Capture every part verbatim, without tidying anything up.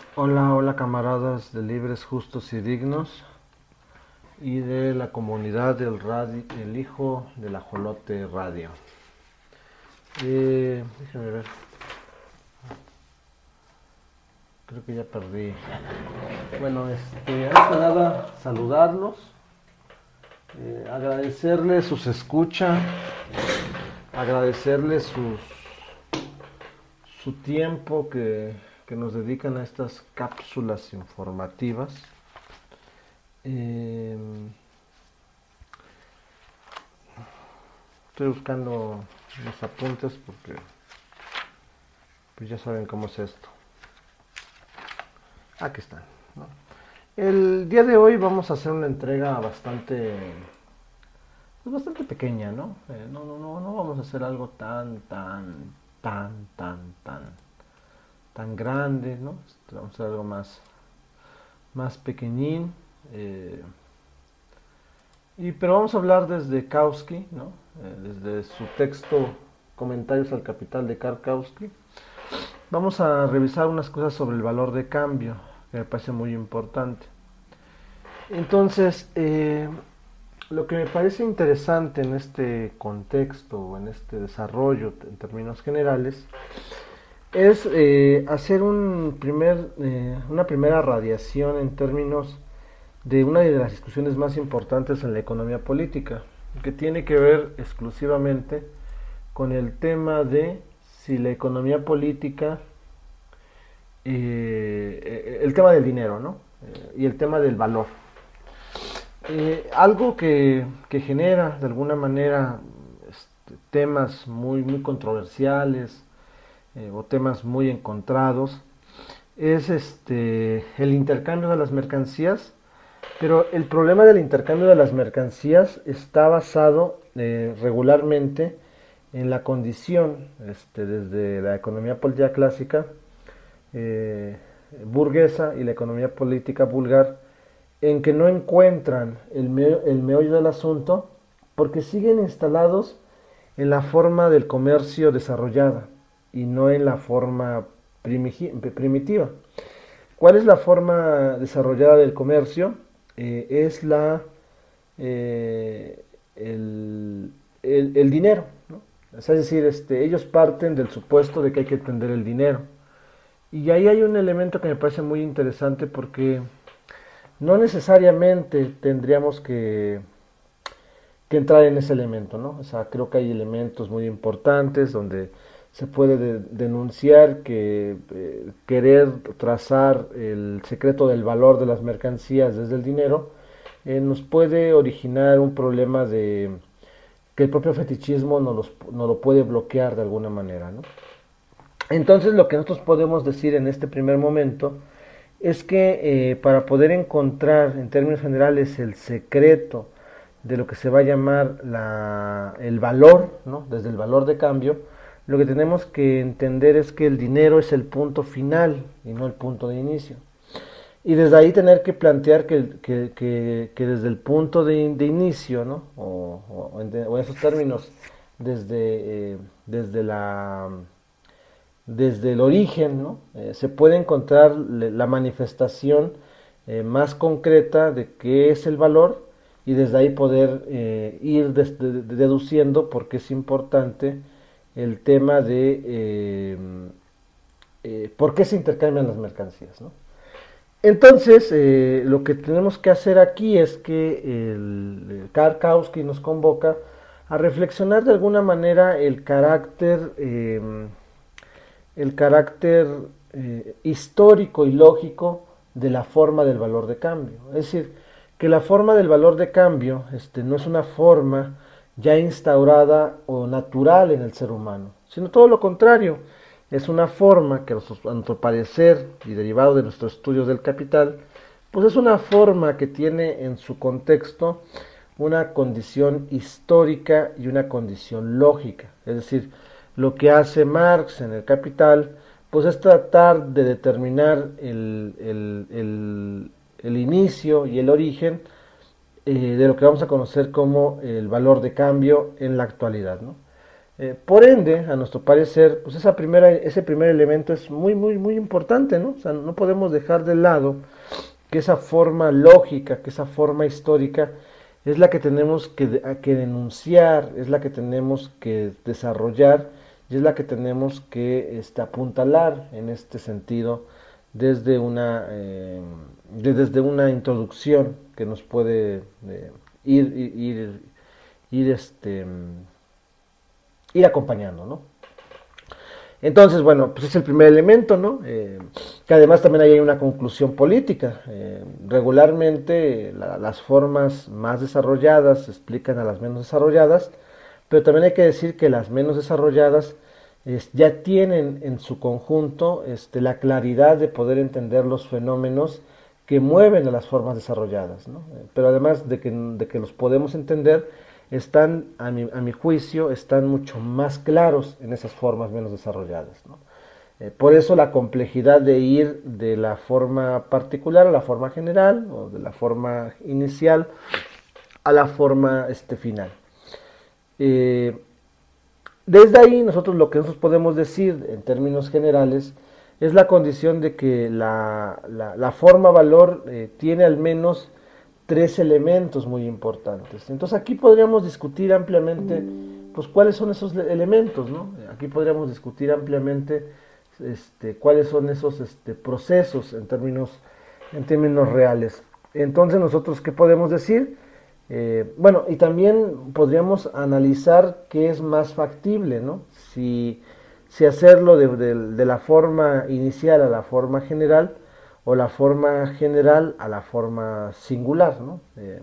Hola, hola camaradas de Libres, Justos y Dignos y de la comunidad del radio, el hijo del ajolote radio. Eh, déjenme ver, creo que ya perdí. Bueno, este, antes que nada, saludarlos, eh, agradecerles sus escucha, agradecerles sus, su tiempo que, que nos dedican a estas cápsulas informativas. Eh, Estoy buscando los apuntes porque pues ya saben cómo es esto. Aquí están, ¿no? El día de hoy vamos a hacer una entrega bastante, pues bastante pequeña, ¿no? Eh, no, no, no, no vamos a hacer algo tan, tan, tan, tan, tan, tan grande, ¿no? Este, vamos a hacer algo más, más pequeñín. Eh, y, pero vamos a hablar desde Kautsky, ¿no? Eh, desde su texto Comentarios al Capital de Karl Kautsky. Vamos a revisar unas cosas sobre el valor de cambio, que me parece muy importante. Entonces, eh, lo que me parece interesante en este contexto o en este desarrollo en términos generales es eh, hacer un primer, eh, una primera radiación en términos de una de las discusiones más importantes en la economía política, que tiene que ver exclusivamente con el tema de si la economía política, eh, el tema del dinero, ¿no? Eh, y el tema del valor. Eh, algo que, que, genera de alguna manera este, temas muy, muy controversiales eh, o temas muy encontrados es este, el intercambio de las mercancías, pero el problema del intercambio de las mercancías está basado eh, regularmente en la condición, este, desde la economía política clásica, eh, burguesa y la economía política vulgar, en que no encuentran el, me el meollo del asunto porque siguen instalados en la forma del comercio desarrollada y no en la forma primitiva. ¿Cuál es la forma desarrollada del comercio? Eh, es la eh, el, el, el, dinero, ¿no? Es decir, este, ellos parten del supuesto de que hay que entender el dinero. Y ahí hay un elemento que me parece muy interesante porque no necesariamente tendríamos que, que entrar en ese elemento, ¿no? O sea, creo que hay elementos muy importantes donde se puede de, denunciar que eh, querer trazar el secreto del valor de las mercancías desde el dinero eh, nos puede originar un problema de que el propio fetichismo nos, los, nos lo puede bloquear de alguna manera, ¿no? Entonces lo que nosotros podemos decir en este primer momento es que eh, para poder encontrar en términos generales el secreto de lo que se va a llamar la, el valor, ¿no? Desde el valor de cambio, lo que tenemos que entender es que el dinero es el punto final y no el punto de inicio. Y desde ahí tener que plantear que, que, que, que desde el punto de, de inicio, ¿no? o, o, en, o, en, esos términos, desde, eh, desde la desde el origen, ¿no? Eh, se puede encontrar la manifestación eh, más concreta de qué es el valor y desde ahí poder eh, ir de, de, deduciendo por qué es importante el tema de eh, eh, por qué se intercambian las mercancías, ¿no? Entonces, eh, lo que tenemos que hacer aquí es que el, el Karl Kautsky nos convoca a reflexionar de alguna manera el carácter eh, el carácter eh, histórico y lógico de la forma del valor de cambio. Es decir, que la forma del valor de cambio este, no es una forma ya instaurada o natural en el ser humano, sino todo lo contrario, es una forma que a nuestro parecer y derivado de nuestros estudios del capital, pues es una forma que tiene en su contexto una condición histórica y una condición lógica. Es decir, lo que hace Marx en el Capital, pues es tratar de determinar el, el, el, el inicio y el origen eh, de lo que vamos a conocer como el valor de cambio en la actualidad, ¿no? Eh, por ende, a nuestro parecer, pues esa primera, ese primer elemento es muy, muy, muy importante, ¿no? O sea, no podemos dejar de lado que esa forma lógica, que esa forma histórica es la que tenemos que, que denunciar, es la que tenemos que desarrollar y es la que tenemos que este, apuntalar en este sentido desde una, eh, desde una introducción que nos puede eh, ir, ir, ir, este, ir acompañando, ¿no? Entonces, bueno, pues es el primer elemento, ¿no? Eh, que además también hay una conclusión política. Eh, regularmente la, las formas más desarrolladas explican a las menos desarrolladas, pero también hay que decir que las menos desarrolladas eh, ya tienen en su conjunto este, la claridad de poder entender los fenómenos que mueven a las formas desarrolladas, ¿no? Eh, pero además de que, de que los podemos entender, están, a mi, a mi juicio, están mucho más claros en esas formas menos desarrolladas, ¿no? Eh, por eso la complejidad de ir de la forma particular a la forma general, o de la forma inicial a la forma este, final. Eh, desde ahí nosotros lo que nosotros podemos decir en términos generales es la condición de que la, la, la forma valor eh, tiene al menos tres elementos muy importantes. Entonces aquí podríamos discutir ampliamente pues cuáles son esos elementos, ¿no? Aquí podríamos discutir ampliamente este, cuáles son esos este, procesos en términos, en términos reales. Entonces nosotros, ¿qué podemos decir? Eh, bueno, y también podríamos analizar qué es más factible, ¿no? Si, si hacerlo de, de, de la forma inicial a la forma general, o la forma general a la forma singular, ¿no? Eh,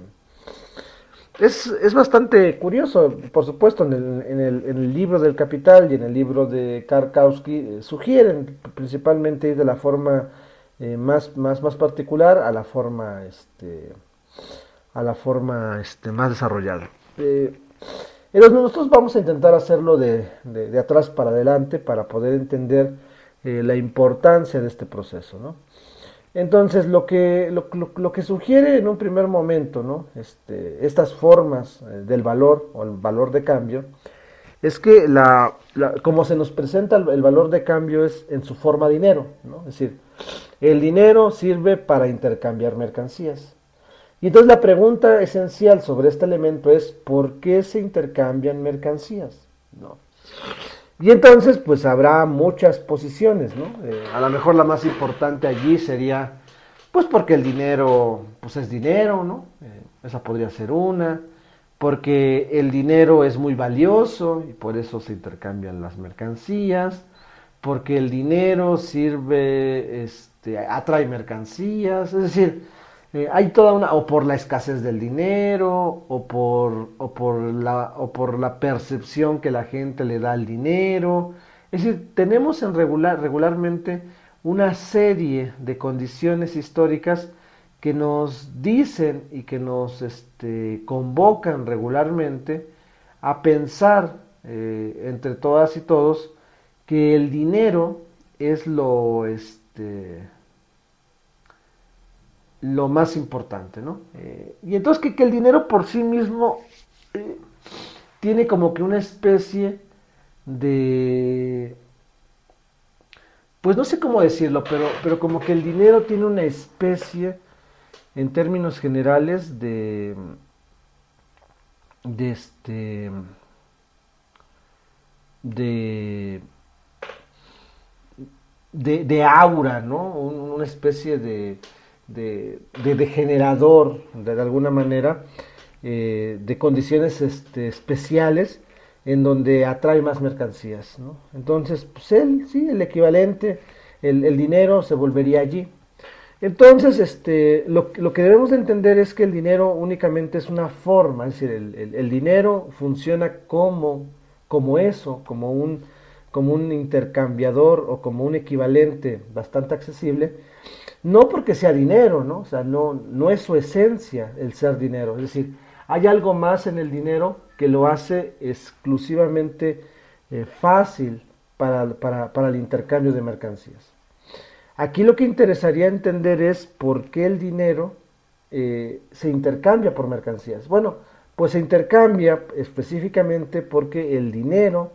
es, es, bastante curioso, por supuesto, en el, en, el, en el libro del Capital y en el libro de Karkowski eh, sugieren principalmente ir de la forma eh, más, más, más particular a la forma, este, a la forma este, más desarrollada. Eh, entonces nosotros vamos a intentar hacerlo de, de, de atrás para adelante para poder entender eh, la importancia de este proceso, ¿no? Entonces, lo que, lo, lo, lo que sugiere en un primer momento, ¿no? este, estas formas eh, del valor o el valor de cambio, es que la, la, como se nos presenta el, el valor de cambio es en su forma dinero, ¿no? Es decir, el dinero sirve para intercambiar mercancías. Y entonces la pregunta esencial sobre este elemento es ¿por qué se intercambian mercancías? ¿No? Y entonces, pues habrá muchas posiciones, ¿no? Eh, a lo mejor la más importante allí sería, pues porque el dinero, pues es dinero, ¿no? Eh, esa podría ser una. Porque el dinero es muy valioso y por eso se intercambian las mercancías. Porque el dinero sirve, este, atrae mercancías. Es decir, eh, hay toda una, o por la escasez del dinero, o por, o, por la, o por la percepción que la gente le da al dinero. Es decir, tenemos en regular, regularmente una serie de condiciones históricas que nos dicen y que nos este, convocan regularmente a pensar eh, entre todas y todos que el dinero es lo, este, lo más importante, ¿no? Eh, y entonces que, que, el dinero por sí mismo eh, tiene como que una especie de, pues no sé cómo decirlo, pero, pero como que el dinero tiene una especie, en términos generales, de, de este, de, de, de aura, ¿no? Una especie de, de, de, de generador, de, de alguna manera, eh, de condiciones este, especiales en donde atrae más mercancías, ¿no? Entonces, pues él, sí, el equivalente, el, el dinero se volvería allí. Entonces, este, lo, lo, que debemos de entender es que el dinero únicamente es una forma, es decir, el, el, el dinero funciona como, como eso, como un, como un intercambiador o como un equivalente bastante accesible, no porque sea dinero, ¿no? O sea, no, no es su esencia el ser dinero, es decir, hay algo más en el dinero que lo hace exclusivamente eh, fácil para, para, para el intercambio de mercancías. Aquí lo que interesaría entender es por qué el dinero eh, se intercambia por mercancías. Bueno, pues se intercambia específicamente porque el dinero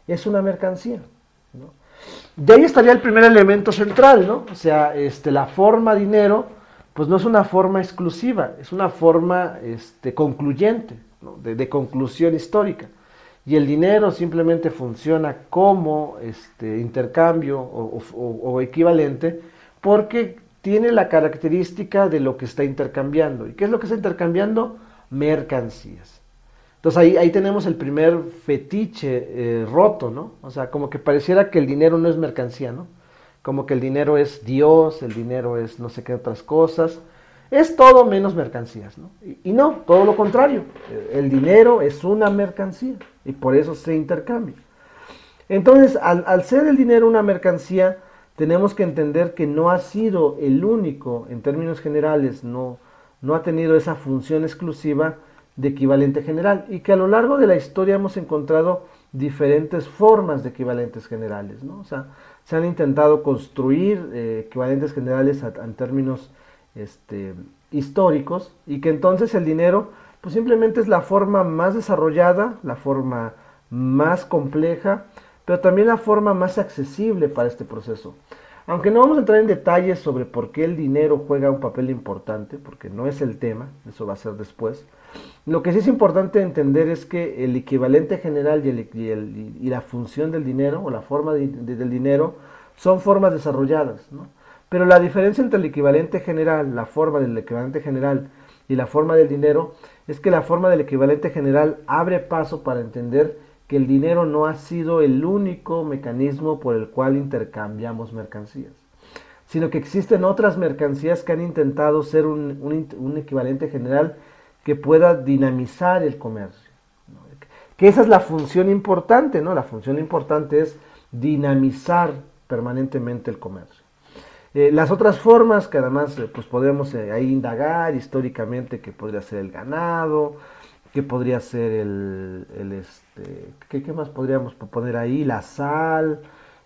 es una mercancía, ¿no? De ahí estaría el primer elemento central, ¿no? O sea, este, la forma dinero, pues no es una forma exclusiva, es una forma este, concluyente, ¿no? de, de conclusión histórica. Y el dinero simplemente funciona como este, intercambio o, o, o equivalente porque tiene la característica de lo que está intercambiando. ¿Y qué es lo que está intercambiando? Mercancías. Entonces ahí, ahí tenemos el primer fetiche eh, roto, ¿no? O sea, como que pareciera que el dinero no es mercancía, ¿no? Como que el dinero es Dios, el dinero es no sé qué otras cosas. Es todo menos mercancías, ¿no? Y, y no, todo lo contrario. El dinero es una mercancía y por eso se intercambia. Entonces, al, al ser el dinero una mercancía, tenemos que entender que no ha sido el único, en términos generales, no, no ha tenido esa función exclusiva de equivalente general y que a lo largo de la historia hemos encontrado diferentes formas de equivalentes generales, ¿no? O sea, se han intentado construir eh, equivalentes generales a, a, en términos este, históricos y que entonces el dinero pues simplemente es la forma más desarrollada, la forma más compleja, pero también la forma más accesible para este proceso. Aunque no vamos a entrar en detalles sobre por qué el dinero juega un papel importante, porque no es el tema, eso va a ser después, lo que sí es importante entender es que el equivalente general y, el, y, el, y la función del dinero, o la forma de, de, del dinero, son formas desarrolladas, ¿no? Pero la diferencia entre el equivalente general, la forma del equivalente general y la forma del dinero, es que la forma del equivalente general abre paso para entender que el dinero no ha sido el único mecanismo por el cual intercambiamos mercancías, sino que existen otras mercancías que han intentado ser un, un, un equivalente general que pueda dinamizar el comercio. ¿No? Que esa es la función importante, ¿no? La función importante es dinamizar permanentemente el comercio. Eh, las otras formas que además eh, pues podemos eh, ahí indagar históricamente, que podría ser el ganado, que podría ser el, el este, ¿qué, ¿qué más podríamos poner ahí? La sal,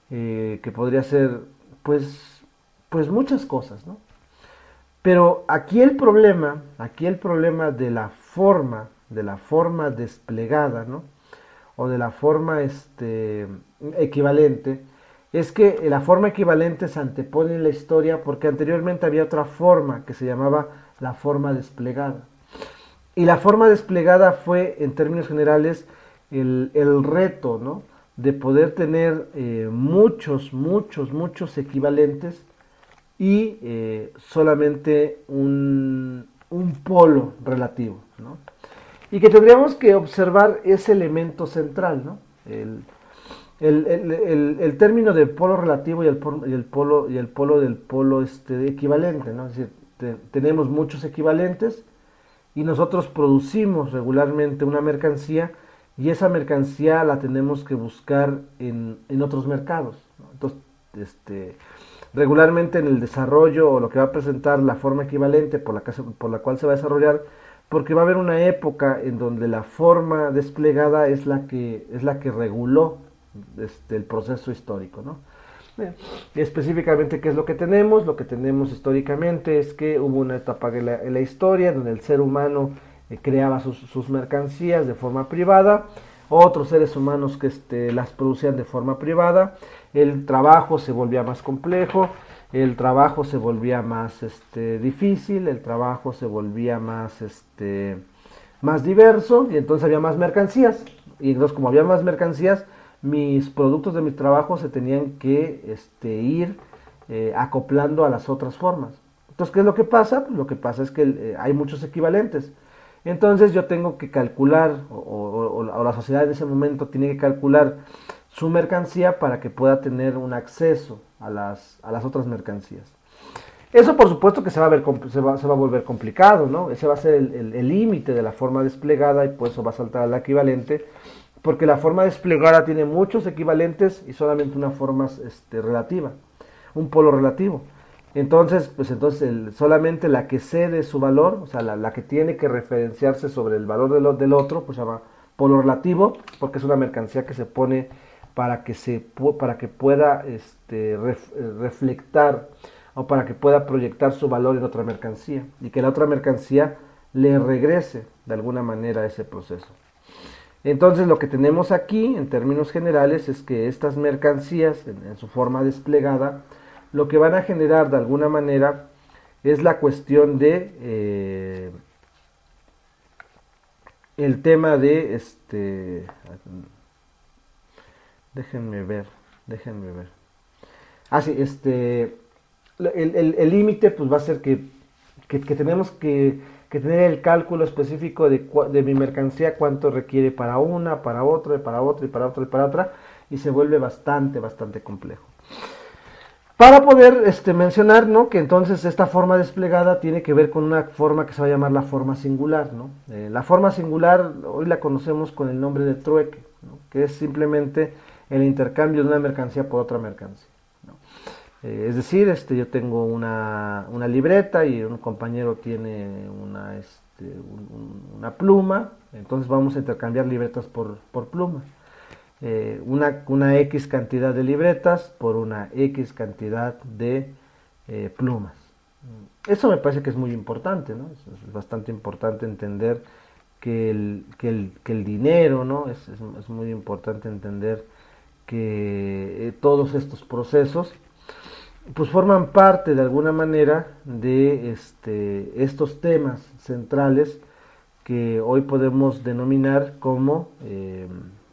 eh, que podría ser pues, pues muchas cosas, ¿no? Pero aquí el problema, aquí el problema de la forma, de la forma desplegada, ¿no? O de la forma este, equivalente, es que la forma equivalente se antepone en la historia porque anteriormente había otra forma que se llamaba la forma desplegada. Y la forma desplegada fue, en términos generales, el, el reto, ¿no? De poder tener eh, muchos, muchos, muchos equivalentes y eh, solamente un, un polo relativo, ¿no? Y que tendríamos que observar ese elemento central, ¿no? El, el, el, el, el término del polo relativo y el, y el polo y el polo del polo este, equivalente, ¿no? Es decir, te, tenemos muchos equivalentes y nosotros producimos regularmente una mercancía y esa mercancía la tenemos que buscar en, en otros mercados, ¿no? Entonces, este, regularmente en el desarrollo o lo que va a presentar la forma equivalente por la, que se, por la cual se va a desarrollar, porque va a haber una época en donde la forma desplegada es la que, es la que reguló este, el proceso histórico, ¿no? Bien. Específicamente, ¿qué es lo que tenemos? Lo que tenemos históricamente es que hubo una etapa en la, en la historia donde el ser humano eh, creaba sus, sus, mercancías de forma privada, otros seres humanos que este, las producían de forma privada, el trabajo se volvía más complejo, el trabajo se volvía más este, difícil, el trabajo se volvía más, este, más diverso y entonces había más mercancías. Y entonces como había más mercancías, mis productos de mi trabajo se tenían que este, ir eh, acoplando a las otras formas. Entonces, ¿qué es lo que pasa? Pues lo que pasa es que eh, hay muchos equivalentes. Entonces yo tengo que calcular, o, o, o la sociedad en ese momento tiene que calcular su mercancía para que pueda tener un acceso a las, a las otras mercancías. Eso por supuesto que se va a, ver, se va, se va a volver complicado, ¿no? Ese va a ser el límite de la forma desplegada y por eso va a saltar al equivalente, porque la forma desplegada tiene muchos equivalentes y solamente una forma este, relativa, un polo relativo. Entonces, pues entonces el, solamente la que cede su valor, o sea, la, la que tiene que referenciarse sobre el valor del, del otro, pues se llama polo relativo, porque es una mercancía que se pone para que, se, para que pueda este, ref, reflectar o para que pueda proyectar su valor en otra mercancía y que la otra mercancía le regrese de alguna manera a ese proceso. Entonces lo que tenemos aquí en términos generales es que estas mercancías en, en su forma desplegada lo que van a generar de alguna manera es la cuestión de eh, el tema de este déjenme ver déjenme ver ah sí este el límite pues va a ser que, que, que tenemos que, que tener el cálculo específico de, de mi mercancía, cuánto requiere para una, para otra, y para otra, y para otra, y para otra, y se vuelve bastante, bastante complejo. Para poder este, mencionar, ¿no?, que entonces esta forma desplegada tiene que ver con una forma que se va a llamar la forma singular, ¿no? Eh, la forma singular hoy la conocemos con el nombre de trueque, ¿no?, que es simplemente el intercambio de una mercancía por otra mercancía, ¿no? Eh, es decir, este, yo tengo una, una libreta y un compañero tiene una, este, un, una pluma, entonces vamos a intercambiar libretas por, por plumas. Eh, una, una X cantidad de libretas por una X cantidad de eh, plumas. Eso me parece que es muy importante, ¿no? Es, es bastante importante entender que el, que el, que el dinero, ¿no? Es, es, es muy importante entender que eh, todos estos procesos pues forman parte de alguna manera de este, estos temas centrales que hoy podemos denominar como eh,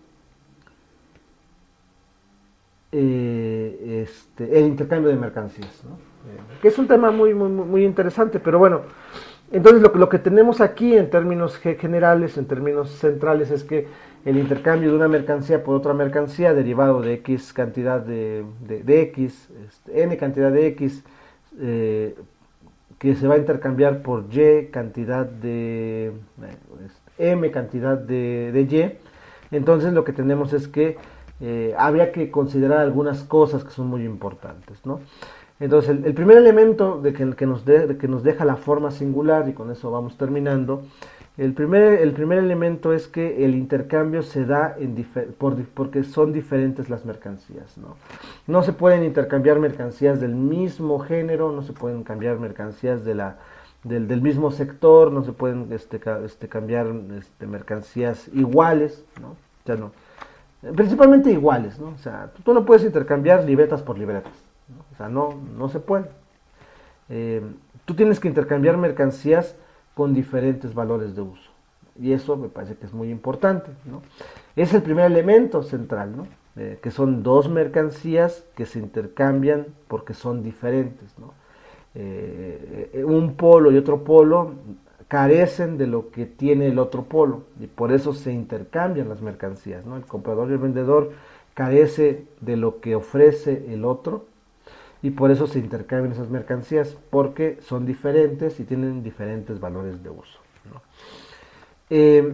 eh, este, el intercambio de mercancías, ¿no? Eh, que es un tema muy, muy, muy interesante, pero bueno, entonces lo, lo que tenemos aquí en términos generales, en términos centrales, es que el intercambio de una mercancía por otra mercancía derivado de X cantidad de, de, de X, este, N cantidad de X, eh, que se va a intercambiar por Y cantidad de, eh, M cantidad de, de Y, entonces lo que tenemos es que eh, habría que considerar algunas cosas que son muy importantes, ¿no? Entonces, el, el primer elemento de que, que, nos de, de que nos deja la forma singular, y con eso vamos terminando, el primer, el primer elemento es que el intercambio se da en difer, por, porque son diferentes las mercancías, ¿no? No se pueden intercambiar mercancías del mismo género, no se pueden cambiar mercancías de la, del, del mismo sector, no se pueden este, este, cambiar este, mercancías iguales, ¿no? Ya no. Principalmente iguales, ¿no? O sea, tú, tú no puedes intercambiar libretas por libretas, ¿no? O sea, no, no se puede. Eh, tú tienes que intercambiar mercancías con diferentes valores de uso. Y eso me parece que es muy importante, ¿no? Es el primer elemento central, ¿no? Eh, que son dos mercancías que se intercambian porque son diferentes, ¿no? Eh, un polo y otro polo carecen de lo que tiene el otro polo y por eso se intercambian las mercancías, ¿no? El comprador y el vendedor carece de lo que ofrece el otro y por eso se intercambian esas mercancías porque son diferentes y tienen diferentes valores de uso, ¿no? Eh,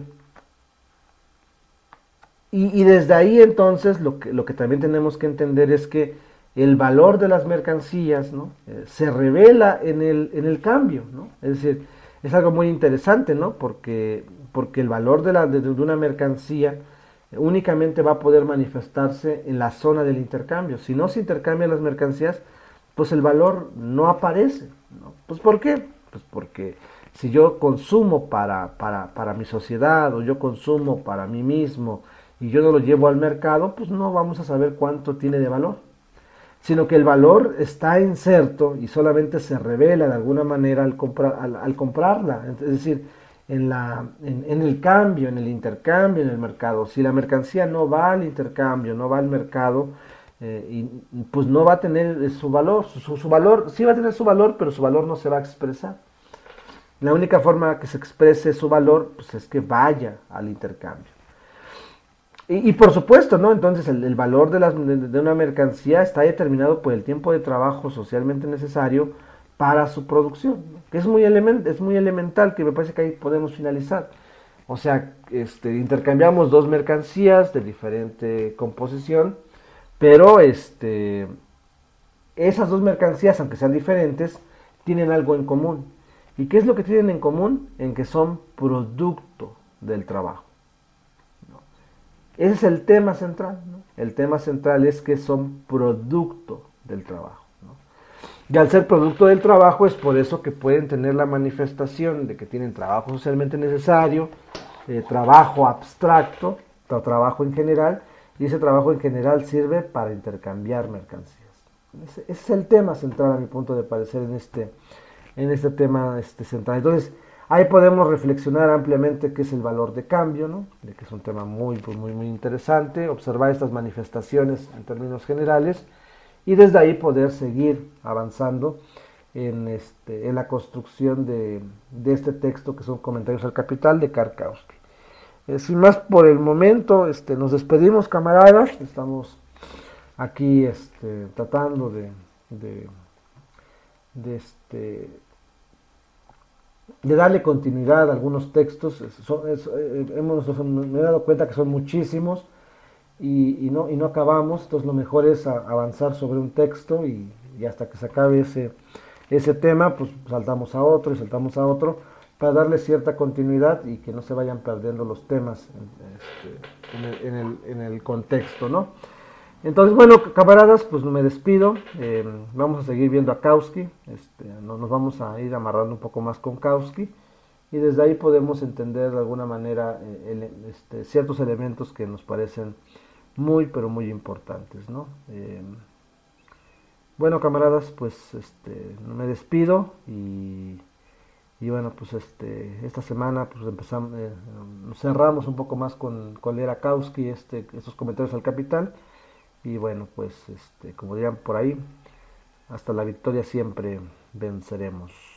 y, y desde ahí entonces lo que, lo que también tenemos que entender es que el valor de las mercancías, ¿no?, eh, se revela en el, en el cambio, ¿no? Es decir, es algo muy interesante, ¿no? Porque, porque el valor de, la, de, de una mercancía únicamente va a poder manifestarse en la zona del intercambio. Si no se intercambian las mercancías, pues el valor no aparece, ¿no? Pues ¿por qué? Pues porque si yo consumo para, para, para mi sociedad o yo consumo para mí mismo y yo no lo llevo al mercado, pues no vamos a saber cuánto tiene de valor, sino que el valor está inserto y solamente se revela de alguna manera al, comprar, al, al comprarla, es decir, en, la, en, en el cambio, en el intercambio, en el mercado. Si la mercancía no va al intercambio, no va al mercado, eh, y, pues no va a tener su valor, su, su valor, sí va a tener su valor, pero su valor no se va a expresar. La única forma que se exprese su valor, pues, es que vaya al intercambio. Y, y por supuesto, ¿no? Entonces el, el valor de, las, de, de una mercancía está determinado por el tiempo de trabajo socialmente necesario para su producción, ¿no? Que es muy, element, es muy elemental, que me parece que ahí podemos finalizar. O sea, este, intercambiamos dos mercancías de diferente composición, pero este, esas dos mercancías, aunque sean diferentes, tienen algo en común. ¿Y qué es lo que tienen en común? En que son producto del trabajo. Ese es el tema central, ¿no? El tema central es que son producto del trabajo, ¿no? Y al ser producto del trabajo es por eso que pueden tener la manifestación de que tienen trabajo socialmente necesario, eh, trabajo abstracto, tra trabajo en general, y ese trabajo en general sirve para intercambiar mercancías. Ese, ese es el tema central a mi punto de parecer en este, en este tema este, central. Entonces, ahí podemos reflexionar ampliamente qué es el valor de cambio, ¿no? De que es un tema muy, pues, muy, muy interesante, observar estas manifestaciones en términos generales y desde ahí poder seguir avanzando en, este, en la construcción de, de este texto que son comentarios al capital de Karkowski. Eh, sin más por el momento, este, nos despedimos, camaradas. Estamos aquí este, tratando de, de, de, este, de darle continuidad a algunos textos. Son, es, eh, hemos, me he dado cuenta que son muchísimos y, y, no, y no acabamos. Entonces lo mejor es a, avanzar sobre un texto y, y hasta que se acabe ese, ese tema, pues saltamos a otro y saltamos a otro para darle cierta continuidad y que no se vayan perdiendo los temas este, en, el, en, el, en el contexto, ¿no? Entonces, bueno, camaradas, pues me despido. Eh, vamos a seguir viendo a Kautsky. Este, nos, nos vamos a ir amarrando un poco más con Kautsky. Y desde ahí podemos entender de alguna manera eh, el, este, ciertos elementos que nos parecen muy, pero muy importantes, ¿no? Eh, bueno, camaradas, pues este, me despido y, y bueno, pues este, esta semana pues empezamos, eh, cerramos un poco más con, con leer a Kautsky, este, estos comentarios al capital. Y bueno, pues este, como dirían por ahí, hasta la victoria siempre venceremos.